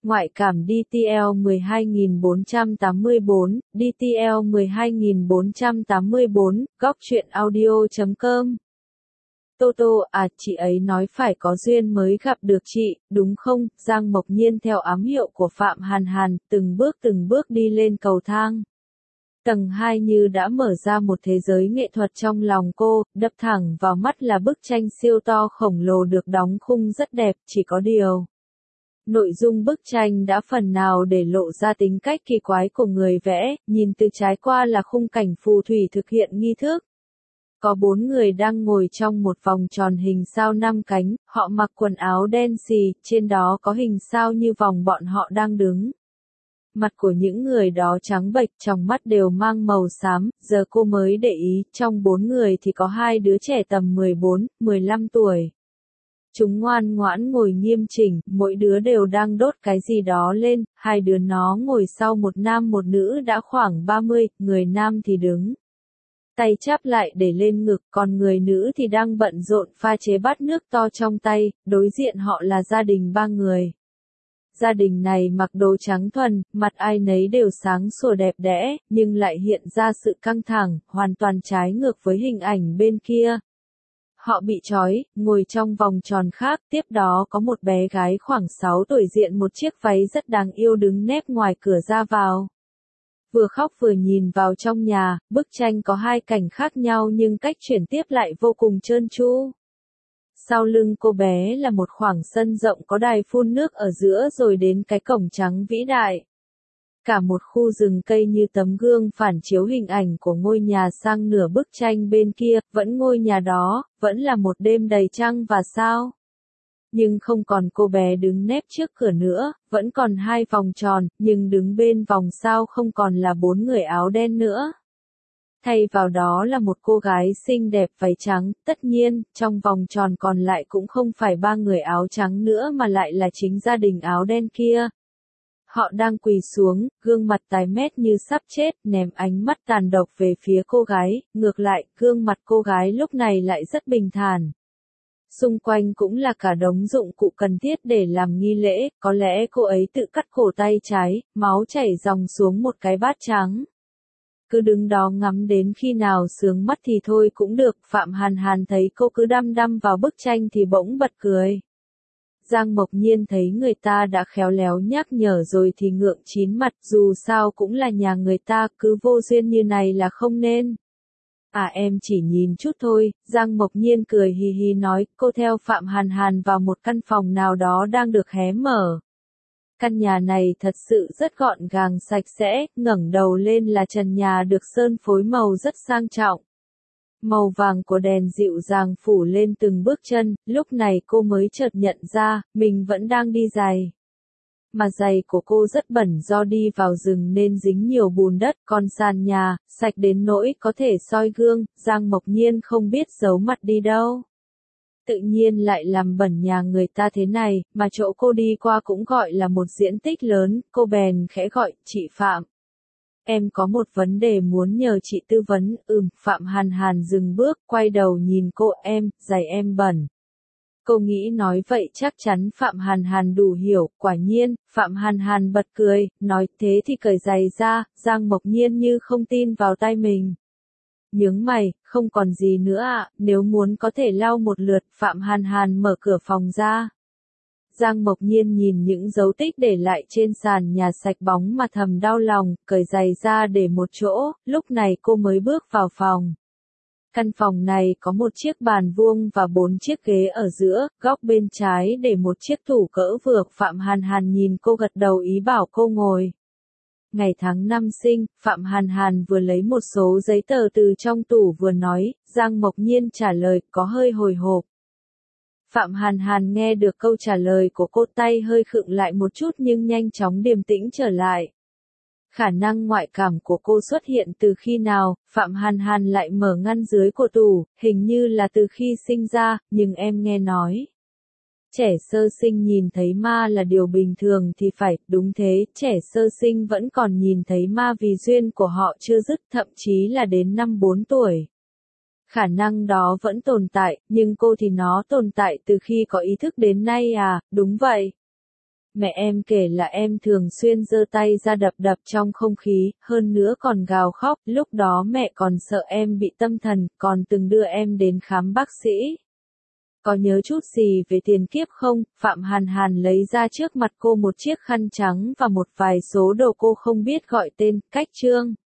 Ngoại cảm DTL 12484, DTL 12484, góc truyện audio.com. Toto, chị ấy nói phải có duyên mới gặp được chị, đúng không? Giang Mộc Nhiên theo ám hiệu của Phạm Hàn Hàn, từng bước đi lên cầu thang. Tầng 2 như đã mở ra một thế giới nghệ thuật trong lòng cô, đập thẳng vào mắt là bức tranh siêu to khổng lồ được đóng khung rất đẹp, chỉ có điều. Nội dung bức tranh đã phần nào để lộ ra tính cách kỳ quái của người vẽ, nhìn từ trái qua là khung cảnh phù thủy thực hiện nghi thức. Có 4 người đang ngồi trong một vòng tròn hình sao 5 cánh, họ mặc quần áo đen xì, trên đó có hình sao như vòng bọn họ đang đứng. Mặt của những người đó trắng bệch, trong mắt đều mang màu xám, giờ cô mới để ý, trong 4 người thì có 2 đứa trẻ tầm 14, 15 tuổi. Chúng ngoan ngoãn ngồi nghiêm chỉnh, mỗi đứa đều đang đốt cái gì đó lên, 2 đứa nó ngồi sau một nam một nữ đã khoảng 30, người nam thì đứng. Tay chắp lại để lên ngực, còn người nữ thì đang bận rộn pha chế bát nước to trong tay, đối diện họ là gia đình 3 người. Gia đình này mặc đồ trắng thuần, mặt ai nấy đều sáng sủa đẹp đẽ, nhưng lại hiện ra sự căng thẳng, hoàn toàn trái ngược với hình ảnh bên kia. Họ bị trói, ngồi trong vòng tròn khác, tiếp đó có một bé gái khoảng 6 tuổi diện một chiếc váy rất đáng yêu đứng nép ngoài cửa ra vào. Vừa khóc vừa nhìn vào trong nhà, bức tranh có 2 cảnh khác nhau nhưng cách chuyển tiếp lại vô cùng trơn tru. Sau lưng cô bé là một khoảng sân rộng có đài phun nước ở giữa rồi đến cái cổng trắng vĩ đại. Cả một khu rừng cây như tấm gương phản chiếu hình ảnh của ngôi nhà sang nửa bức tranh bên kia, vẫn ngôi nhà đó, vẫn là một đêm đầy trăng và sao. Nhưng không còn cô bé đứng nép trước cửa nữa, vẫn còn 2 vòng tròn, nhưng đứng bên vòng sao không còn là 4 người áo đen nữa. Thay vào đó là một cô gái xinh đẹp váy trắng, tất nhiên, trong vòng tròn còn lại cũng không phải 3 người áo trắng nữa mà lại là chính gia đình áo đen kia. Họ đang quỳ xuống, gương mặt tái mét như sắp chết, ném ánh mắt tàn độc về phía cô gái, ngược lại, gương mặt cô gái lúc này lại rất bình thản. Xung quanh cũng là cả đống dụng cụ cần thiết để làm nghi lễ, có lẽ cô ấy tự cắt cổ tay trái, máu chảy ròng xuống một cái bát trắng. Cứ đứng đó ngắm đến khi nào sướng mắt thì thôi cũng được, Phạm Hàn Hàn thấy cô cứ đăm đăm vào bức tranh thì bỗng bật cười. Giang Mộc Nhiên thấy người ta đã khéo léo nhắc nhở rồi thì ngượng chín mặt, dù sao cũng là nhà người ta, cứ vô duyên như này là không nên. Em chỉ nhìn chút thôi, Giang Mộc Nhiên cười hì hì nói, cô theo Phạm Hàn Hàn vào một căn phòng nào đó đang được hé mở. Căn nhà này thật sự rất gọn gàng sạch sẽ, ngẩng đầu lên là trần nhà được sơn phối màu rất sang trọng. Màu vàng của đèn dịu dàng phủ lên từng bước chân, lúc này cô mới chợt nhận ra, mình vẫn đang đi giày. Mà giày của cô rất bẩn do đi vào rừng nên dính nhiều bùn đất, còn sàn nhà, sạch đến nỗi có thể soi gương, Giang Mộc Nhiên không biết giấu mặt đi đâu. Tự nhiên lại làm bẩn nhà người ta thế này, mà chỗ cô đi qua cũng gọi là một diện tích lớn, cô bèn khẽ gọi, chị Phạm. Em có một vấn đề muốn nhờ chị tư vấn, Phạm Hàn Hàn dừng bước, quay đầu nhìn cô, giày em bẩn. Cô nghĩ nói vậy chắc chắn Phạm Hàn Hàn đủ hiểu, quả nhiên, Phạm Hàn Hàn bật cười, nói thế thì cởi giày ra, Giang Mộc Nhiên như không tin vào tai mình. Nhướng mày, không còn gì nữa nếu muốn có thể lau một lượt, Phạm Hàn Hàn mở cửa phòng ra. Giang Mộc Nhiên nhìn những dấu tích để lại trên sàn nhà sạch bóng mà thầm đau lòng, cởi giày ra để một chỗ, lúc này cô mới bước vào phòng. Căn phòng này có một chiếc bàn vuông và 4 chiếc ghế ở giữa, góc bên trái để một chiếc tủ cỡ vừa, Phạm Hàn Hàn nhìn cô gật đầu ý bảo cô ngồi. Ngày tháng năm sinh, Phạm Hàn Hàn vừa lấy một số giấy tờ từ trong tủ vừa nói, Giang Mộc Nhiên trả lời, có hơi hồi hộp. Phạm Hàn Hàn nghe được câu trả lời của cô, tay hơi khựng lại một chút nhưng nhanh chóng điềm tĩnh trở lại. Khả năng ngoại cảm của cô xuất hiện từ khi nào, Phạm Hàn Hàn lại mở ngăn dưới của tủ, hình như là từ khi sinh ra, nhưng em nghe nói. Trẻ sơ sinh nhìn thấy ma là điều bình thường thì phải, đúng thế, trẻ sơ sinh vẫn còn nhìn thấy ma vì duyên của họ chưa dứt, thậm chí là đến năm 4 tuổi. Khả năng đó vẫn tồn tại, nhưng cô thì nó tồn tại từ khi có ý thức đến nay đúng vậy. Mẹ em kể là em thường xuyên giơ tay ra đập đập trong không khí, hơn nữa còn gào khóc, lúc đó mẹ còn sợ em bị tâm thần, còn từng đưa em đến khám bác sĩ. Có nhớ chút gì về tiền kiếp không? Phạm Hàn Hàn lấy ra trước mặt cô một chiếc khăn trắng và một vài số đồ cô không biết gọi tên, cách chương.